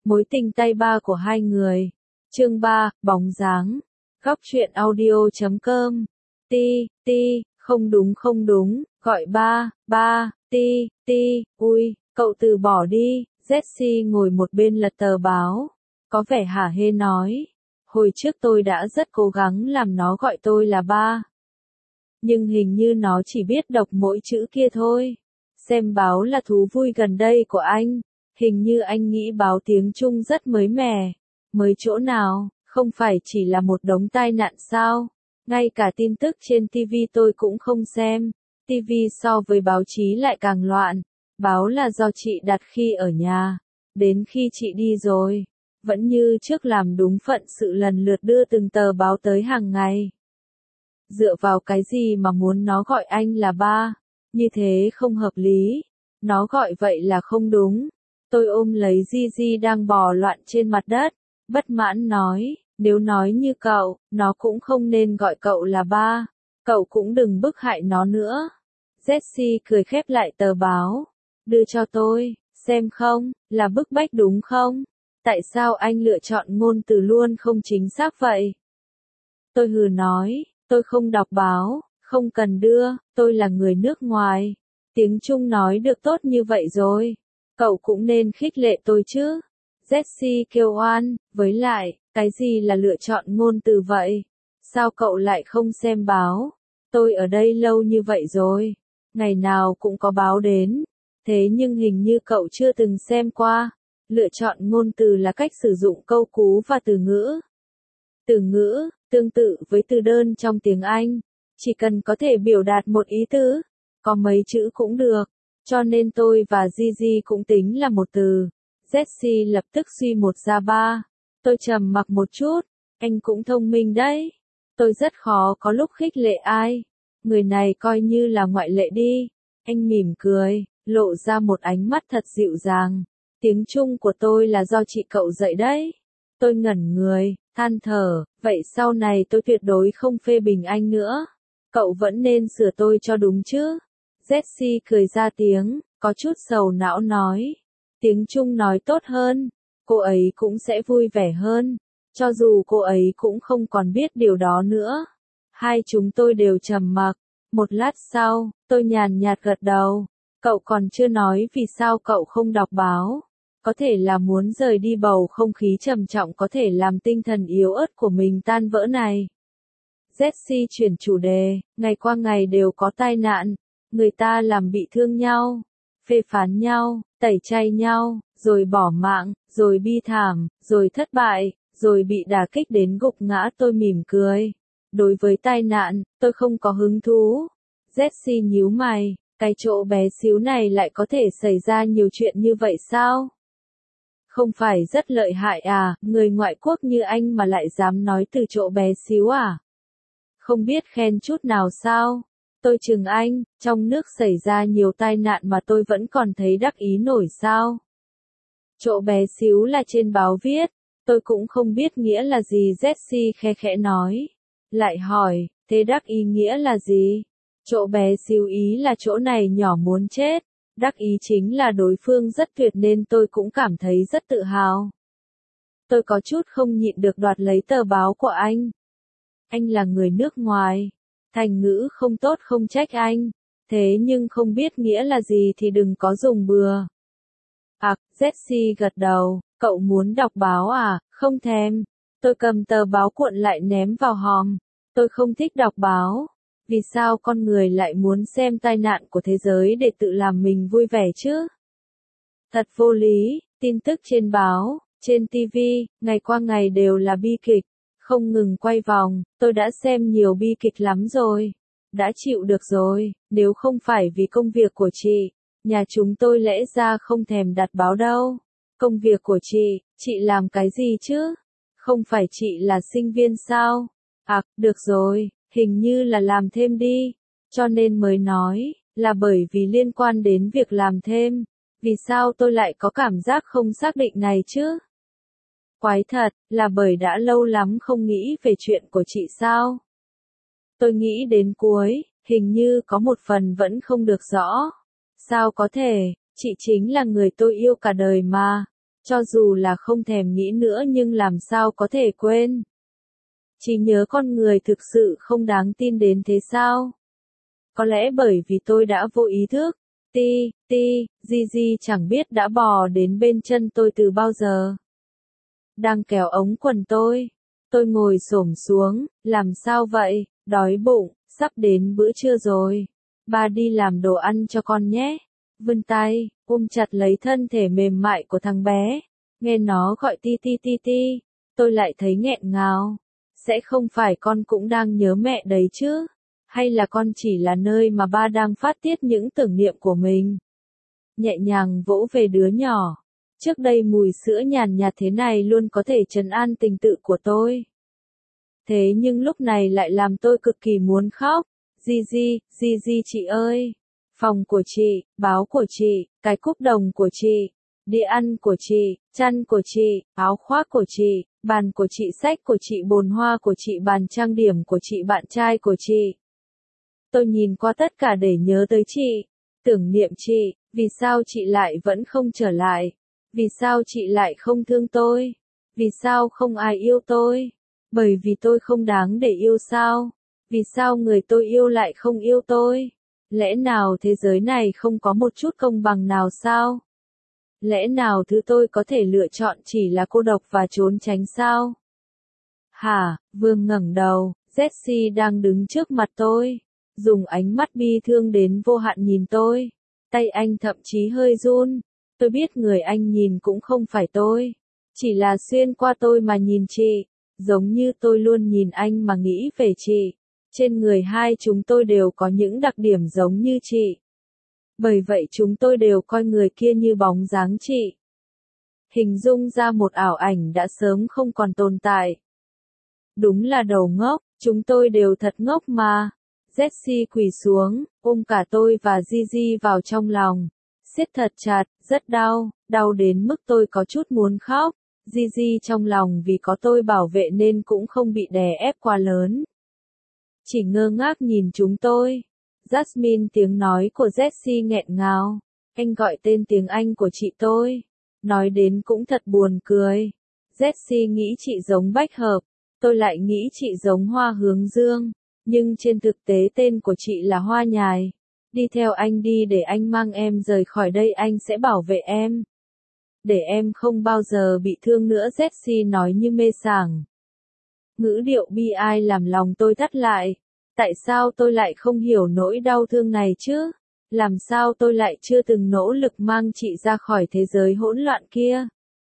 Mối tình tay ba của hai người. Chương 3, bóng dáng. Góc truyện audio.com. Không đúng, gọi ba, ui, cậu từ bỏ đi. Jessie ngồi một bên lật tờ báo. Có vẻ hả hê nói. Hồi trước tôi đã rất cố gắng làm nó gọi tôi là ba. Nhưng hình như nó chỉ biết đọc mỗi chữ kia thôi. Xem báo là thú vui gần đây của anh. Hình như anh nghĩ báo tiếng Trung rất mới mẻ. Mới chỗ nào, không phải chỉ là một đống tai nạn sao? Ngay cả tin tức trên TV tôi cũng không xem. TV so với báo chí lại càng loạn. Báo là do chị đặt khi ở nhà. Đến khi chị đi rồi, vẫn như trước làm đúng phận sự lần lượt đưa từng tờ báo tới hàng ngày. Dựa vào cái gì mà muốn nó gọi anh là ba? Như thế không hợp lý. Nó gọi vậy là không đúng. Tôi ôm lấy Gigi đang bò loạn trên mặt đất. Bất mãn nói, nếu nói như cậu, nó cũng không nên gọi cậu là ba. Cậu cũng đừng bức hại nó nữa. Jessie cười khép lại tờ báo. Đưa cho tôi, xem không, là bức bách đúng không? Tại sao anh lựa chọn ngôn từ luôn không chính xác vậy? Tôi hừ nói, tôi không đọc báo, không cần đưa, tôi là người nước ngoài. Tiếng Trung nói được tốt như vậy rồi. Cậu cũng nên khích lệ tôi chứ. Jessie kêu oan, với lại, cái gì là lựa chọn ngôn từ vậy? Sao cậu lại không xem báo? Tôi ở đây lâu như vậy rồi. Ngày nào cũng có báo đến. Thế nhưng hình như cậu chưa từng xem qua. Lựa chọn ngôn từ là cách sử dụng câu cú và từ ngữ. Từ ngữ, tương tự với từ đơn trong tiếng Anh. Chỉ cần có thể biểu đạt một ý tứ. Có mấy chữ cũng được. Cho nên tôi và Gigi cũng tính là một từ. Jessie lập tức suy một ra ba. Tôi trầm mặc một chút. Anh cũng thông minh đấy. Tôi rất khó có lúc khích lệ ai. Người này coi như là ngoại lệ đi. Anh mỉm cười, lộ ra một ánh mắt thật dịu dàng. Tiếng Trung của tôi là do chị cậu dạy đấy. Tôi ngẩn người, than thở, vậy sau này tôi tuyệt đối không phê bình anh nữa. Cậu vẫn nên sửa tôi cho đúng chứ. Jessie cười ra tiếng, có chút sầu não nói. Tiếng Trung nói tốt hơn, cô ấy cũng sẽ vui vẻ hơn. Cho dù cô ấy cũng không còn biết điều đó nữa. Hai chúng tôi đều trầm mặc. Một lát sau, tôi nhàn nhạt gật đầu. Cậu còn chưa nói vì sao cậu không đọc báo. Có thể là muốn rời đi bầu không khí trầm trọng có thể làm tinh thần yếu ớt của mình tan vỡ này. Jessie chuyển chủ đề, ngày qua ngày đều có tai nạn. Người ta làm bị thương nhau, phê phán nhau, tẩy chay nhau, rồi bỏ mạng, rồi bi thảm, rồi thất bại, rồi bị đả kích đến gục ngã. Tôi mỉm cười. Đối với tai nạn, tôi không có hứng thú. Jessie nhíu mày, cái chỗ bé xíu này lại có thể xảy ra nhiều chuyện như vậy sao? Không phải rất lợi hại à, người ngoại quốc như anh mà lại dám nói từ chỗ bé xíu à? Không biết khen chút nào sao? Tôi chừng anh, trong nước xảy ra nhiều tai nạn mà tôi vẫn còn thấy đắc ý nổi sao? Chỗ bé xíu là trên báo viết, tôi cũng không biết nghĩa là gì. Jessie khe khẽ nói. Lại hỏi, thế đắc ý nghĩa là gì? Chỗ bé xíu ý là chỗ này nhỏ muốn chết. Đắc ý chính là đối phương rất tuyệt nên tôi cũng cảm thấy rất tự hào. Tôi có chút không nhịn được đoạt lấy tờ báo của anh. Anh là người nước ngoài. Thành ngữ không tốt không trách anh. Thế nhưng không biết nghĩa là gì thì đừng có dùng bừa. Jessie gật đầu, cậu muốn đọc báo à? Không thèm. Tôi cầm tờ báo cuộn lại ném vào hòm. Tôi không thích đọc báo. Vì sao con người lại muốn xem tai nạn của thế giới để tự làm mình vui vẻ chứ? Thật vô lý, tin tức trên báo, trên TV, ngày qua ngày đều là bi kịch, không ngừng quay vòng. Tôi đã xem nhiều bi kịch lắm rồi. Đã chịu được rồi, nếu không phải vì công việc của chị, nhà chúng tôi lẽ ra không thèm đặt báo đâu. Công việc của chị làm cái gì chứ? Không phải chị là sinh viên sao? Được rồi, hình như là làm thêm đi. Cho nên mới nói, là bởi vì liên quan đến việc làm thêm. Vì sao tôi lại có cảm giác không xác định này chứ? Quái thật, là bởi đã lâu lắm không nghĩ về chuyện của chị sao? Tôi nghĩ đến cuối, hình như có một phần vẫn không được rõ. Sao có thể, chị chính là người tôi yêu cả đời mà. Cho dù là không thèm nghĩ nữa nhưng làm sao có thể quên. Trí nhớ con người thực sự không đáng tin đến thế sao? Có lẽ bởi vì tôi đã vô ý thức. Gigi chẳng biết đã bò đến bên chân tôi từ bao giờ. Đang kéo ống quần tôi. Tôi ngồi xổm xuống, làm sao vậy, đói bụng, sắp đến bữa trưa rồi. Ba đi làm đồ ăn cho con nhé. Vươn tay, ôm chặt lấy thân thể mềm mại của thằng bé. Nghe nó gọi ti, tôi lại thấy nghẹn ngào. Sẽ không phải con cũng đang nhớ mẹ đấy chứ? Hay là con chỉ là nơi mà ba đang phát tiết những tưởng niệm của mình? Nhẹ nhàng vỗ về đứa nhỏ. Trước đây mùi sữa nhàn nhạt thế này luôn có thể trấn an tình tự của tôi. Thế nhưng lúc này lại làm tôi cực kỳ muốn khóc. Gigi chị ơi. Phòng của chị, báo của chị, cái cúp đồng của chị, đĩa ăn của chị, chăn của chị, áo khoác của chị, bàn của chị, sách của chị, bồn hoa của chị, bàn trang điểm của chị, bạn trai của chị. Tôi nhìn qua tất cả để nhớ tới chị, tưởng niệm chị, vì sao chị lại vẫn không trở lại? Vì sao chị lại không thương tôi? Vì sao không ai yêu tôi? Bởi vì tôi không đáng để yêu sao? Vì sao người tôi yêu lại không yêu tôi? Lẽ nào thế giới này không có một chút công bằng nào sao? Lẽ nào thứ tôi có thể lựa chọn chỉ là cô độc và trốn tránh sao? Hả, Vương ngẩng đầu, Jessie đang đứng trước mặt tôi, dùng ánh mắt bi thương đến vô hạn nhìn tôi. Tay anh thậm chí hơi run. Tôi biết người anh nhìn cũng không phải tôi, chỉ là xuyên qua tôi mà nhìn chị, giống như tôi luôn nhìn anh mà nghĩ về chị. Trên người hai chúng tôi đều có những đặc điểm giống như chị. Bởi vậy chúng tôi đều coi người kia như bóng dáng chị. Hình dung ra một ảo ảnh đã sớm không còn tồn tại. Đúng là đầu ngốc, chúng tôi đều thật ngốc mà. Jessie quỳ xuống, ôm cả tôi và Gigi vào trong lòng. Siết thật chặt, rất đau, đau đến mức tôi có chút muốn khóc. Gigi trong lòng vì có tôi bảo vệ nên cũng không bị đè ép quá lớn. Chỉ ngơ ngác nhìn chúng tôi. Jasmine, tiếng nói của Jessie nghẹn ngào. Anh gọi tên tiếng Anh của chị tôi. Nói đến cũng thật buồn cười. Jessie nghĩ chị giống bách hợp. Tôi lại nghĩ chị giống hoa hướng dương. Nhưng trên thực tế tên của chị là hoa nhài. Đi theo anh đi để anh mang em rời khỏi đây, anh sẽ bảo vệ em. Để em không bao giờ bị thương nữa, Jessie nói như mê sảng. Ngữ điệu bi ai làm lòng tôi thắt lại. Tại sao tôi lại không hiểu nỗi đau thương này chứ? Làm sao tôi lại chưa từng nỗ lực mang chị ra khỏi thế giới hỗn loạn kia?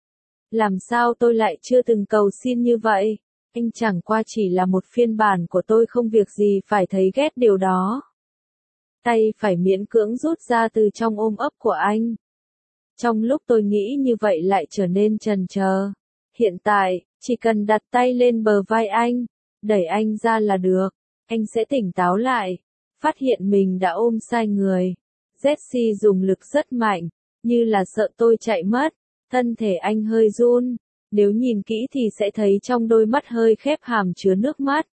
Làm sao tôi lại chưa từng cầu xin như vậy? Anh chẳng qua chỉ là một phiên bản của tôi, không việc gì phải thấy ghét điều đó. Tay phải miễn cưỡng rút ra từ trong ôm ấp của anh. Trong lúc tôi nghĩ như vậy lại trở nên chần chờ. Hiện tại, chỉ cần đặt tay lên bờ vai anh, đẩy anh ra là được. Anh sẽ tỉnh táo lại, phát hiện mình đã ôm sai người. Jessie dùng lực rất mạnh, như là sợ tôi chạy mất. Thân thể anh hơi run, nếu nhìn kỹ thì sẽ thấy trong đôi mắt hơi khép hàm chứa nước mắt.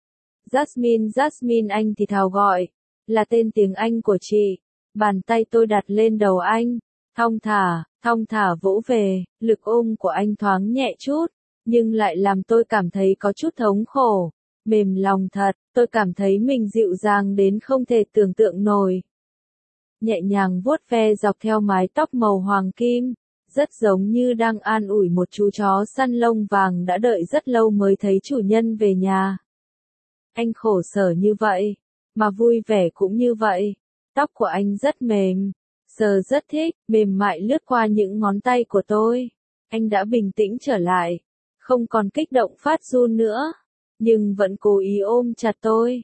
Jasmine, anh thì thào gọi, là tên tiếng Anh của chị. Bàn tay tôi đặt lên đầu anh, thong thả vỗ về, lực ôm của anh thoáng nhẹ chút, nhưng lại làm tôi cảm thấy có chút thống khổ. Mềm lòng thật, tôi cảm thấy mình dịu dàng đến không thể tưởng tượng nổi. Nhẹ nhàng vuốt ve dọc theo mái tóc màu hoàng kim, rất giống như đang an ủi một chú chó săn lông vàng đã đợi rất lâu mới thấy chủ nhân về nhà. Anh khổ sở như vậy, mà vui vẻ cũng như vậy. Tóc của anh rất mềm, sờ rất thích, mềm mại lướt qua những ngón tay của tôi. Anh đã bình tĩnh trở lại, không còn kích động phát run nữa, nhưng vẫn cố ý ôm chặt tôi.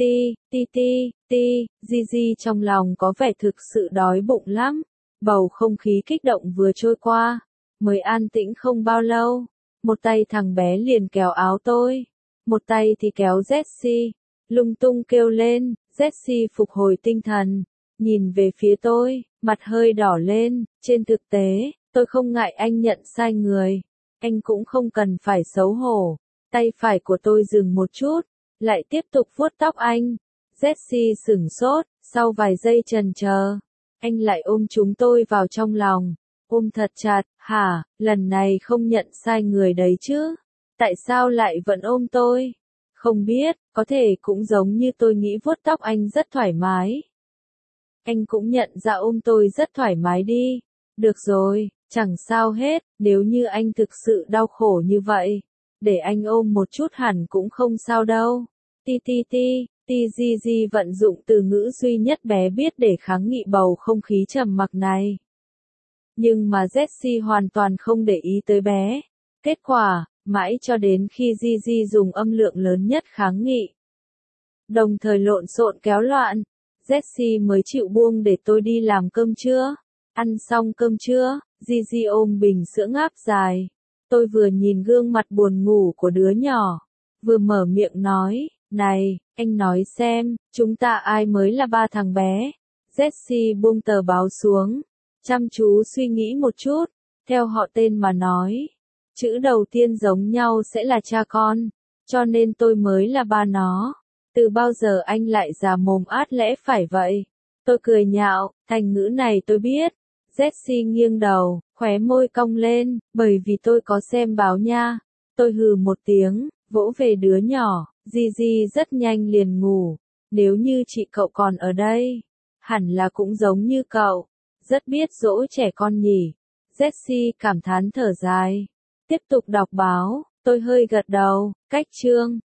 Gigi trong lòng có vẻ thực sự đói bụng lắm. Bầu không khí kích động vừa trôi qua, mới an tĩnh không bao lâu. Một tay thằng bé liền kéo áo tôi, một tay thì kéo Jessie, lung tung kêu lên. Jessie phục hồi tinh thần, nhìn về phía tôi, mặt hơi đỏ lên. Trên thực tế, tôi không ngại anh nhận sai người. Anh cũng không cần phải xấu hổ. Tay phải của tôi dừng một chút, lại tiếp tục vuốt tóc anh. Jessie sửng sốt, sau vài giây chần chờ, anh lại ôm chúng tôi vào trong lòng, ôm thật chặt, Hả, lần này không nhận sai người đấy chứ? Tại sao lại vẫn ôm tôi? Không biết, có thể cũng giống như tôi nghĩ vuốt tóc anh rất thoải mái. Anh cũng nhận ra ôm tôi rất thoải mái đi. Được rồi, chẳng sao hết, nếu như anh thực sự đau khổ như vậy. Để anh ôm một chút hẳn cũng không sao đâu. Ti ti ti, ti di di vận dụng từ ngữ duy nhất bé biết để kháng nghị bầu không khí trầm mặc này. Nhưng mà Jessie hoàn toàn không để ý tới bé. Kết quả, mãi cho đến khi Gigi dùng âm lượng lớn nhất kháng nghị, đồng thời lộn xộn kéo loạn, Jessie mới chịu buông để tôi đi làm cơm trưa. Ăn xong cơm trưa, Gigi ôm bình sữa ngáp dài. Tôi vừa nhìn gương mặt buồn ngủ của đứa nhỏ, vừa mở miệng nói, này, anh nói xem, chúng ta ai mới là ba thằng bé. Jessie buông tờ báo xuống, chăm chú suy nghĩ một chút, theo họ tên mà nói. Chữ đầu tiên giống nhau sẽ là cha con, cho nên tôi mới là ba nó. Từ bao giờ anh lại già mồm át lẽ phải vậy? Tôi cười nhạo, thành ngữ này tôi biết. Jessie nghiêng đầu, khóe môi cong lên, bởi vì tôi có xem báo nha. Tôi hừ một tiếng, vỗ về đứa nhỏ, Gigi rất nhanh liền ngủ. Nếu như chị cậu còn ở đây, hẳn là cũng giống như cậu, rất biết dỗ trẻ con nhỉ. Jessie cảm thán thở dài, tiếp tục đọc báo, tôi hơi gật đầu, cách chương.